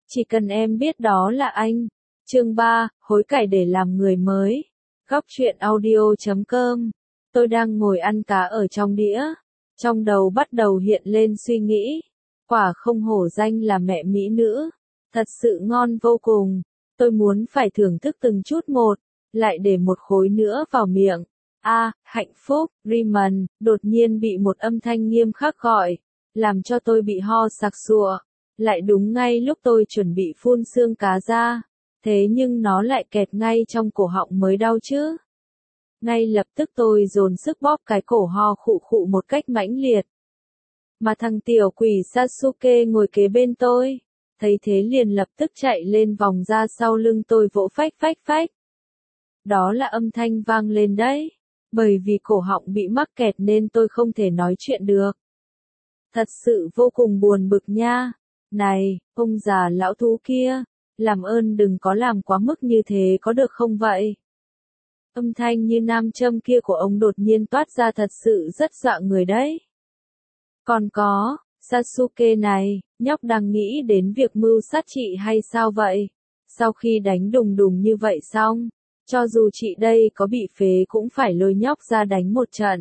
Chỉ cần em biết đó là anh. Chương 3, hối cải để làm người mới. Góc truyện audio.com. Tôi đang ngồi ăn cá ở trong đĩa. Trong đầu bắt đầu hiện lên suy nghĩ. Quả không hổ danh là mẹ mỹ nữ. Thật sự ngon vô cùng. Tôi muốn phải thưởng thức từng chút một. Lại để một khối nữa vào miệng. Hạnh phúc, Raymond, đột nhiên bị một âm thanh nghiêm khắc gọi. Làm cho tôi bị ho sặc sụa. Lại đúng ngay lúc tôi chuẩn bị phun xương cá ra. Thế nhưng nó lại kẹt ngay trong cổ họng mới đau chứ. Ngay lập tức tôi dồn sức bóp cái cổ ho khụ khụ một cách mãnh liệt. Mà thằng tiểu quỷ Sasuke ngồi kế bên tôi. Thấy thế liền lập tức chạy lên vòng ra sau lưng tôi vỗ phách phách phách. Đó là âm thanh vang lên đấy. Bởi vì cổ họng bị mắc kẹt nên tôi không thể nói chuyện được. Thật sự vô cùng buồn bực nha. Này, ông già lão thú kia, làm ơn đừng có làm quá mức như thế có được không vậy? Âm thanh như nam châm kia của ông đột nhiên toát ra thật sự rất dọa người đấy. Còn có, Sasuke này, nhóc đang nghĩ đến việc mưu sát chị hay sao vậy? Sau khi đánh đùng đùng như vậy xong, cho dù chị đây có bị phế cũng phải lôi nhóc ra đánh một trận.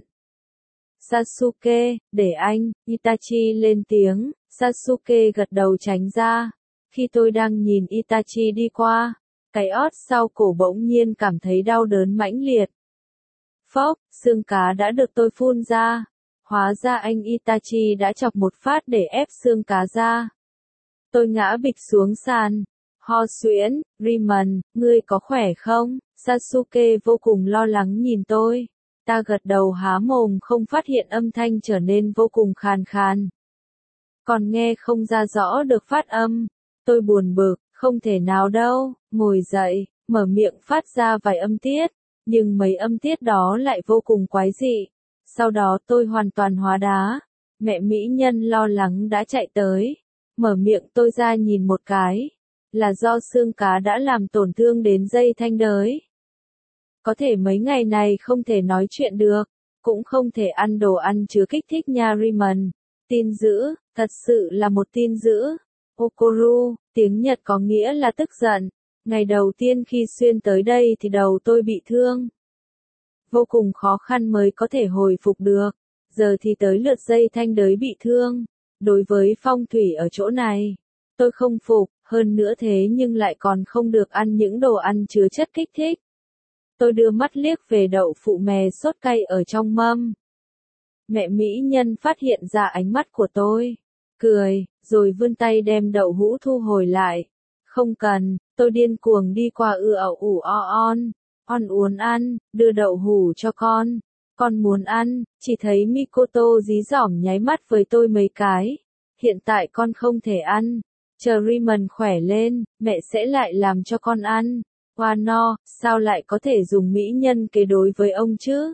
Sasuke, để anh, Itachi lên tiếng, Sasuke gật đầu tránh ra. Khi tôi đang nhìn Itachi đi qua, cái ót sau cổ bỗng nhiên cảm thấy đau đớn mãnh liệt. Phốc, xương cá đã được tôi phun ra. Hóa ra anh Itachi đã chọc một phát để ép xương cá ra. Tôi ngã bịch xuống sàn. Ho suyễn, Raymond, ngươi có khỏe không? Sasuke vô cùng lo lắng nhìn tôi. Ta gật đầu há mồm không phát hiện âm thanh trở nên vô cùng khàn khàn. Còn nghe không ra rõ được phát âm. Tôi buồn bực, không thể nào đâu, ngồi dậy, mở miệng phát ra vài âm tiết. Nhưng mấy âm tiết đó lại vô cùng quái dị. Sau đó tôi hoàn toàn hóa đá. Mẹ mỹ nhân lo lắng đã chạy tới. Mở miệng tôi ra nhìn một cái. Là do xương cá đã làm tổn thương đến dây thanh đới. Có thể mấy ngày này không thể nói chuyện được. Cũng không thể ăn đồ ăn chứa kích thích nha Raymond. Tin dữ, thật sự là một tin dữ. Okoru, tiếng Nhật có nghĩa là tức giận. Ngày đầu tiên khi xuyên tới đây thì đầu tôi bị thương. Vô cùng khó khăn mới có thể hồi phục được. Giờ thì tới lượt dây thanh đới bị thương. Đối với phong thủy ở chỗ này, tôi không phục, hơn nữa thế nhưng lại còn không được ăn những đồ ăn chứa chất kích thích. Tôi đưa mắt liếc về đậu phụ mè sốt cay ở trong mâm. Mẹ mỹ nhân phát hiện ra ánh mắt của tôi. Cười, rồi vươn tay đem đậu hũ thu hồi lại. Không cần, tôi điên cuồng đi qua ủ on uốn ăn, đưa đậu hũ cho con. Con muốn ăn, chỉ thấy Mikoto dí dỏm nháy mắt với tôi mấy cái. Hiện tại con không thể ăn. Chờ Raymond khỏe lên, mẹ sẽ lại làm cho con ăn. Wano, sao lại có thể dùng mỹ nhân kế đối với ông chứ?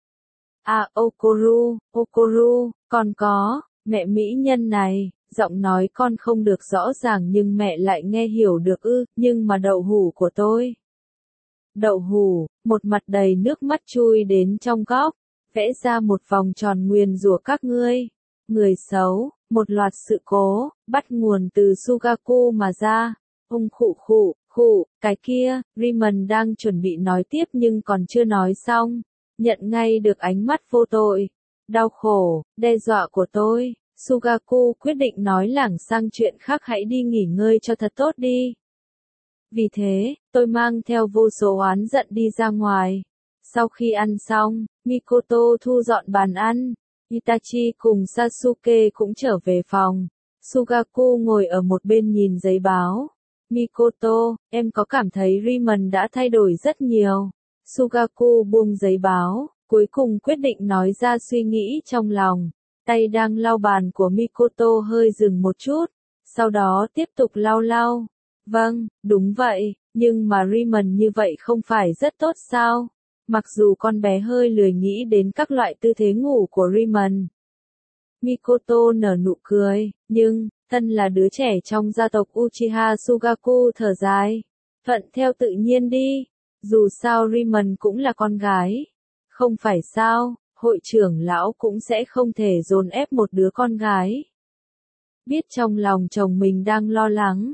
Okoru, còn có, mẹ mỹ nhân này, giọng nói con không được rõ ràng nhưng mẹ lại nghe hiểu được nhưng mà đậu hũ của tôi. Đậu hũ, một mặt đầy nước mắt chui đến trong góc, vẽ ra một vòng tròn nguyền rủa các ngươi. Người xấu, một loạt sự cố, bắt nguồn từ Sugaku mà ra. Ông khụ, cái kia, Raymond đang chuẩn bị nói tiếp nhưng còn chưa nói xong. Nhận ngay được ánh mắt vô tội, đau khổ, đe dọa của tôi. Sugaku quyết định nói lảng sang chuyện khác, hãy đi nghỉ ngơi cho thật tốt đi. Vì thế, tôi mang theo vô số oán giận đi ra ngoài. Sau khi ăn xong, Mikoto thu dọn bàn ăn. Itachi cùng Sasuke cũng trở về phòng. Sugaku ngồi ở một bên nhìn giấy báo. Mikoto, em có cảm thấy Raymond đã thay đổi rất nhiều? Sugaku buông giấy báo, cuối cùng quyết định nói ra suy nghĩ trong lòng. Tay đang lau bàn của Mikoto hơi dừng một chút, sau đó tiếp tục lau. Vâng, đúng vậy, nhưng mà Raymond như vậy không phải rất tốt sao? Mặc dù con bé hơi lười nghĩ đến các loại tư thế ngủ của Raymond. Mikoto nở nụ cười, nhưng, thân là đứa trẻ trong gia tộc Uchiha Sugaku thở dài. Thuận theo tự nhiên đi, dù sao Raymond cũng là con gái. Không phải sao, hội trưởng lão cũng sẽ không thể dồn ép một đứa con gái. Biết trong lòng chồng mình đang lo lắng,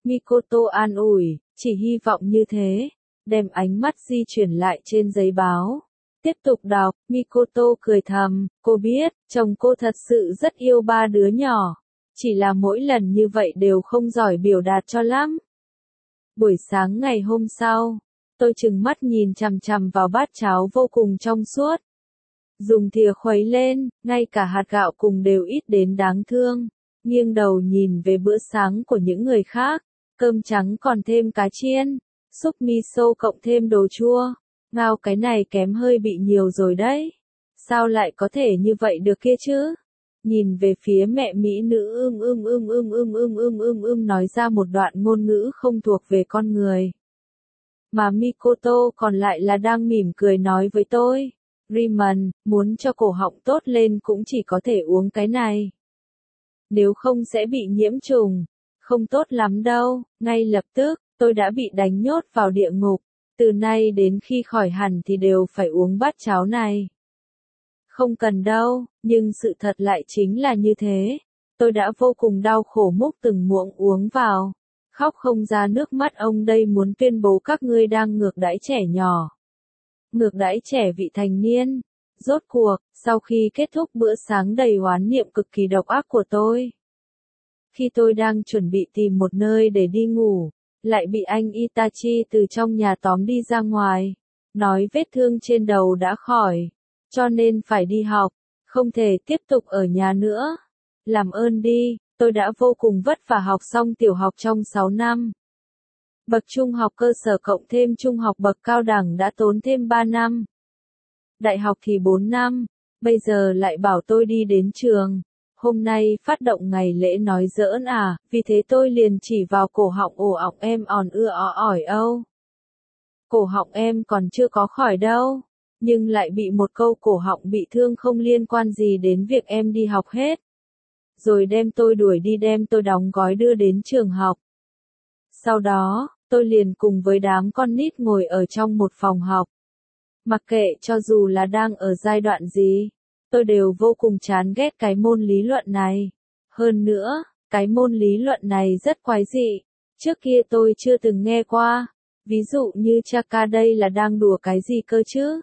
Mikoto an ủi, chỉ hy vọng như thế, đem ánh mắt di chuyển lại trên giấy báo. Tiếp tục đọc, Mikoto cười thầm, cô biết, chồng cô thật sự rất yêu ba đứa nhỏ, chỉ là mỗi lần như vậy đều không giỏi biểu đạt cho lắm. Buổi sáng ngày hôm sau, tôi trừng mắt nhìn chằm chằm vào bát cháo vô cùng trong suốt. Dùng thìa khuấy lên, ngay cả hạt gạo cùng đều ít đến đáng thương. Nghiêng đầu nhìn về bữa sáng của những người khác, cơm trắng còn thêm cá chiên, súp miso cộng thêm đồ chua. Ngao cái này kém hơi bị nhiều rồi đấy. Sao lại có thể như vậy được kia chứ? Nhìn về phía mẹ mỹ nữ nói ra một đoạn ngôn ngữ không thuộc về con người. Mà Mikoto còn lại là đang mỉm cười nói với tôi. Raymond, muốn cho cổ họng tốt lên cũng chỉ có thể uống cái này. Nếu không sẽ bị nhiễm trùng. Không tốt lắm đâu. Ngay lập tức, tôi đã bị đánh nhốt vào địa ngục. Từ nay đến khi khỏi hẳn thì đều phải uống bát cháo này. Không cần đâu, nhưng sự thật lại chính là như thế. Tôi đã vô cùng đau khổ múc từng muỗng uống vào. Khóc không ra nước mắt ông đây muốn tuyên bố các ngươi đang ngược đãi trẻ nhỏ. Ngược đãi trẻ vị thành niên. Rốt cuộc, sau khi kết thúc bữa sáng đầy oán niệm cực kỳ độc ác của tôi. Khi tôi đang chuẩn bị tìm một nơi để đi ngủ, lại bị anh Itachi từ trong nhà tóm đi ra ngoài. Nói vết thương trên đầu đã khỏi, cho nên phải đi học, không thể tiếp tục ở nhà nữa. Làm ơn đi, tôi đã vô cùng vất vả học xong tiểu học trong 6 năm. Bậc trung học cơ sở cộng thêm trung học bậc cao đẳng đã tốn thêm 3 năm. Đại học thì 4 năm, bây giờ lại bảo tôi đi đến trường. Hôm nay phát động ngày lễ nói giỡn à, vì thế tôi liền chỉ vào cổ họng ồ ọng em òn ưa ó ỏi âu. Cổ họng em còn chưa có khỏi đâu, nhưng lại bị một câu cổ họng bị thương không liên quan gì đến việc em đi học hết. Rồi đem tôi đuổi đi đem tôi đóng gói đưa đến trường học. Sau đó, tôi liền cùng với đám con nít ngồi ở trong một phòng học. Mặc kệ cho dù là đang ở giai đoạn gì, tôi đều vô cùng chán ghét cái môn lý luận này. Hơn nữa, cái môn lý luận này rất quái dị. Trước kia tôi chưa từng nghe qua. Ví dụ như Chaka đây là đang đùa cái gì cơ chứ?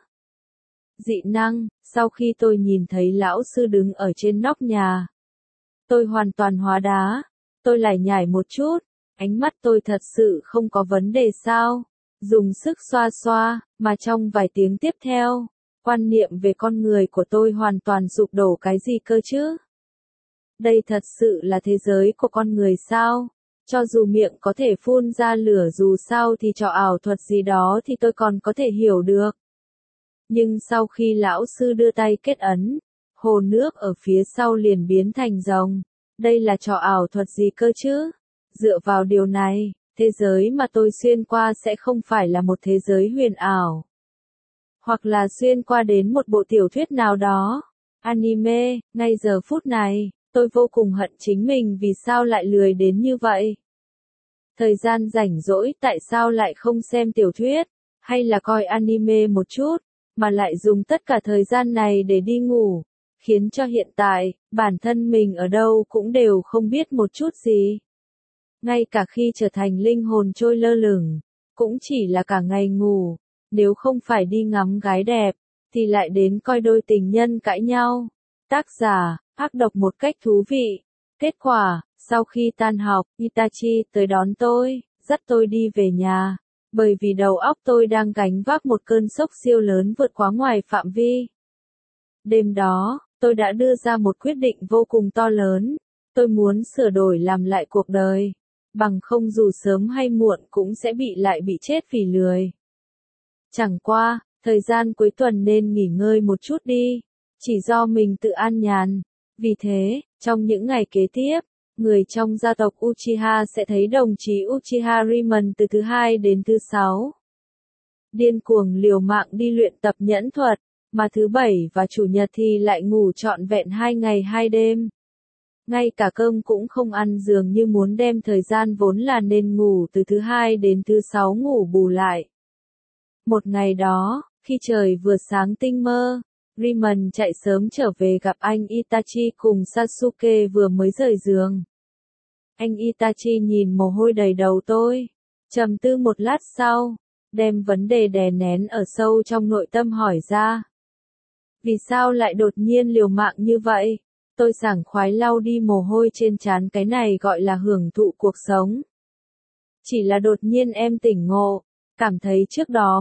Dị năng, sau khi tôi nhìn thấy lão sư đứng ở trên nóc nhà. Tôi hoàn toàn hóa đá. Tôi lải nhải một chút. Ánh mắt tôi thật sự không có vấn đề sao? Dùng sức xoa xoa, mà trong vài tiếng tiếp theo, quan niệm về con người của tôi hoàn toàn sụp đổ cái gì cơ chứ? Đây thật sự là thế giới của con người sao? Cho dù miệng có thể phun ra lửa dù sao thì trò ảo thuật gì đó thì tôi còn có thể hiểu được. Nhưng sau khi lão sư đưa tay kết ấn, hồ nước ở phía sau liền biến thành rồng. Đây là trò ảo thuật gì cơ chứ? Dựa vào điều này, thế giới mà tôi xuyên qua sẽ không phải là một thế giới huyền ảo. Hoặc là xuyên qua đến một bộ tiểu thuyết nào đó. Anime, ngay giờ phút này, tôi vô cùng hận chính mình vì sao lại lười đến như vậy. Thời gian rảnh rỗi tại sao lại không xem tiểu thuyết, hay là coi anime một chút, mà lại dùng tất cả thời gian này để đi ngủ, khiến cho hiện tại, bản thân mình ở đâu cũng đều không biết một chút gì. Ngay cả khi trở thành linh hồn trôi lơ lửng, cũng chỉ là cả ngày ngủ, nếu không phải đi ngắm gái đẹp, thì lại đến coi đôi tình nhân cãi nhau. Tác giả, ác độc một cách thú vị. Kết quả, sau khi tan học, Itachi tới đón tôi, dắt tôi đi về nhà, bởi vì đầu óc tôi đang gánh vác một cơn sốc siêu lớn vượt quá ngoài phạm vi. Đêm đó, tôi đã đưa ra một quyết định vô cùng to lớn, tôi muốn sửa đổi làm lại cuộc đời, bằng không dù sớm hay muộn cũng sẽ lại bị chết vì lười. Chẳng qua, thời gian cuối tuần nên nghỉ ngơi một chút đi, chỉ do mình tự an nhàn. Vì thế, trong những ngày kế tiếp, người trong gia tộc Uchiha sẽ thấy đồng chí Uchiha Raymond từ thứ hai đến thứ sáu. Điên cuồng liều mạng đi luyện tập nhẫn thuật, mà thứ bảy và chủ nhật thì lại ngủ trọn vẹn 2 ngày 2 đêm. Ngay cả cơm cũng không ăn dường như muốn đem thời gian vốn là nên ngủ từ thứ hai đến thứ sáu ngủ bù lại. Một ngày đó, khi trời vừa sáng tinh mơ, Raymond chạy sớm trở về gặp anh Itachi cùng Sasuke vừa mới rời giường. Anh Itachi nhìn mồ hôi đầy đầu tôi, trầm tư một lát sau, đem vấn đề đè nén ở sâu trong nội tâm hỏi ra. Vì sao lại đột nhiên liều mạng như vậy? Tôi sảng khoái lau đi mồ hôi trên trán, cái này gọi là hưởng thụ cuộc sống. Chỉ là đột nhiên em tỉnh ngộ, cảm thấy trước đó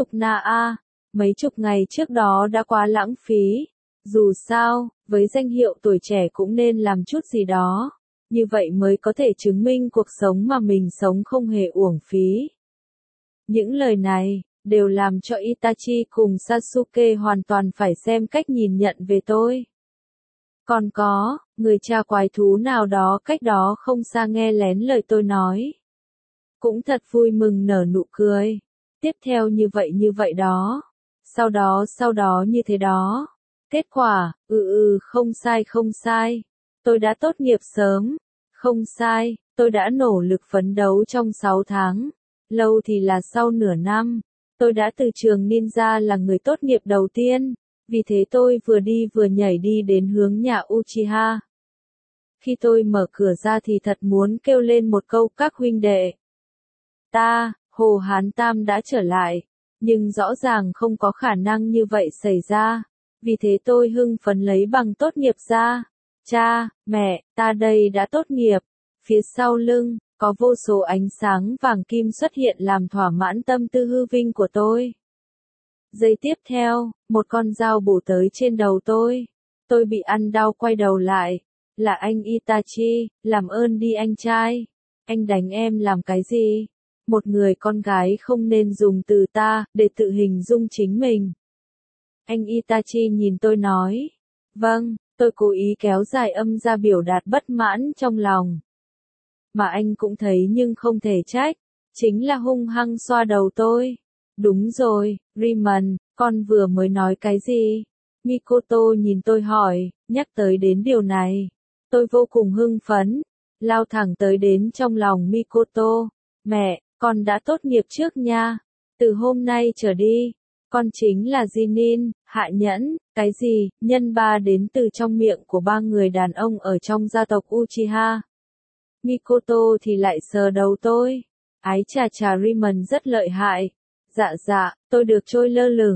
mấy chục ngày trước đó đã quá lãng phí. Dù sao, với danh hiệu tuổi trẻ cũng nên làm chút gì đó, như vậy mới có thể chứng minh cuộc sống mà mình sống không hề uổng phí. Những lời này đều làm cho Itachi cùng Sasuke hoàn toàn phải xem cách nhìn nhận về tôi. Còn có, người cha quái thú nào đó cách đó không xa nghe lén lời tôi nói. Cũng thật vui mừng nở nụ cười. Tiếp theo như vậy đó. Sau đó như thế đó. Kết quả, không sai. Tôi đã tốt nghiệp sớm. Không sai, tôi đã nỗ lực phấn đấu trong 6 tháng. Lâu thì là sau nửa năm. Tôi đã từ trường ninja là người tốt nghiệp đầu tiên. Vì thế tôi vừa đi vừa nhảy đi đến hướng nhà Uchiha. Khi tôi mở cửa ra thì thật muốn kêu lên một câu các huynh đệ. Hồ Hán Tam đã trở lại. Nhưng rõ ràng không có khả năng như vậy xảy ra. Vì thế tôi hưng phấn lấy bằng tốt nghiệp ra. Cha, mẹ, ta đây đã tốt nghiệp. Phía sau lưng, có vô số ánh sáng vàng kim xuất hiện làm thỏa mãn tâm tư hư vinh của tôi. Giây tiếp theo, một con dao bổ tới trên đầu tôi. Tôi bị ăn đau quay đầu lại. Là anh Itachi, làm ơn đi anh trai. Anh đánh em làm cái gì? Một người con gái không nên dùng từ ta, để tự hình dung chính mình. Anh Itachi nhìn tôi nói. Vâng, tôi cố ý kéo dài âm ra biểu đạt bất mãn trong lòng. Mà anh cũng thấy nhưng không thể trách. Chính là hung hăng xoa đầu tôi. Đúng rồi, Raymond, con vừa mới nói cái gì? Mikoto nhìn tôi hỏi, nhắc tới đến điều này. Tôi vô cùng hưng phấn, lao thẳng tới đến trong lòng Mikoto. Mẹ, con đã tốt nghiệp trước nha. Từ hôm nay trở đi, con chính là Jinin, hạ nhẫn, cái gì, nhân ba đến từ trong miệng của 3 người đàn ông ở trong gia tộc Uchiha. Mikoto thì lại sờ đầu tôi. Ái chà chà, Raymond rất lợi hại. Dạ, tôi được trôi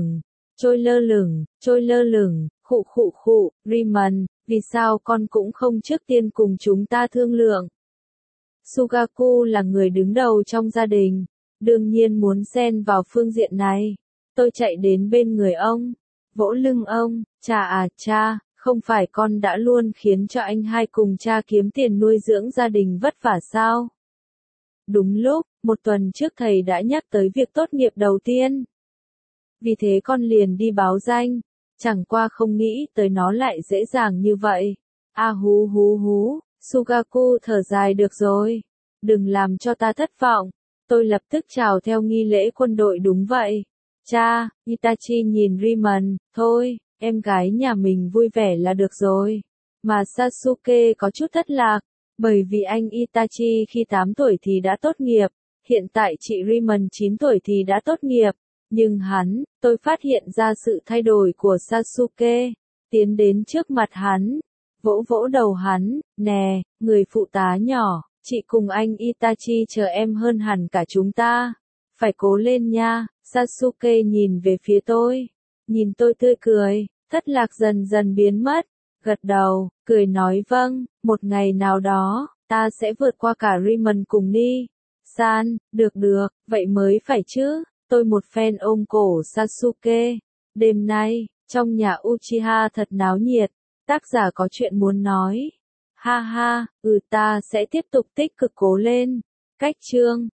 lơ lửng, khụ, Raymond, vì sao con cũng không trước tiên cùng chúng ta thương lượng? Sugaku là người đứng đầu trong gia đình, đương nhiên muốn xen vào phương diện này. Tôi chạy đến bên người ông, vỗ lưng ông, cha, không phải con đã luôn khiến cho anh hai cùng cha kiếm tiền nuôi dưỡng gia đình vất vả sao? Đúng lúc, một tuần trước thầy đã nhắc tới việc tốt nghiệp đầu tiên. Vì thế con liền đi báo danh, chẳng qua không nghĩ tới nó lại dễ dàng như vậy. Hú, Sugaku thở dài, được rồi, đừng làm cho ta thất vọng. Tôi lập tức chào theo nghi lễ quân đội. Đúng vậy. Cha, Itachi nhìn Raymond, thôi, em gái nhà mình vui vẻ là được rồi. Mà Sasuke có chút thất lạc, bởi vì anh Itachi khi 8 tuổi thì đã tốt nghiệp, hiện tại chị Raymond 9 tuổi thì đã tốt nghiệp. Nhưng tôi phát hiện ra sự thay đổi của Sasuke, tiến đến trước mặt hắn, vỗ đầu hắn, nè, người phụ tá nhỏ, chị cùng anh Itachi chờ em hơn hẳn cả chúng ta. Phải cố lên nha. Sasuke nhìn về phía tôi, nhìn tôi tươi cười, thất lạc dần dần biến mất, gật đầu, cười nói vâng, một ngày nào đó, ta sẽ vượt qua cả Raymond cùng Ni-san, được, vậy mới phải chứ. Tôi một phen ôm cổ Sasuke. Đêm nay, trong nhà Uchiha thật náo nhiệt, tác giả có chuyện muốn nói. Ha ha, ta sẽ tiếp tục tích cực cố lên. Cách chương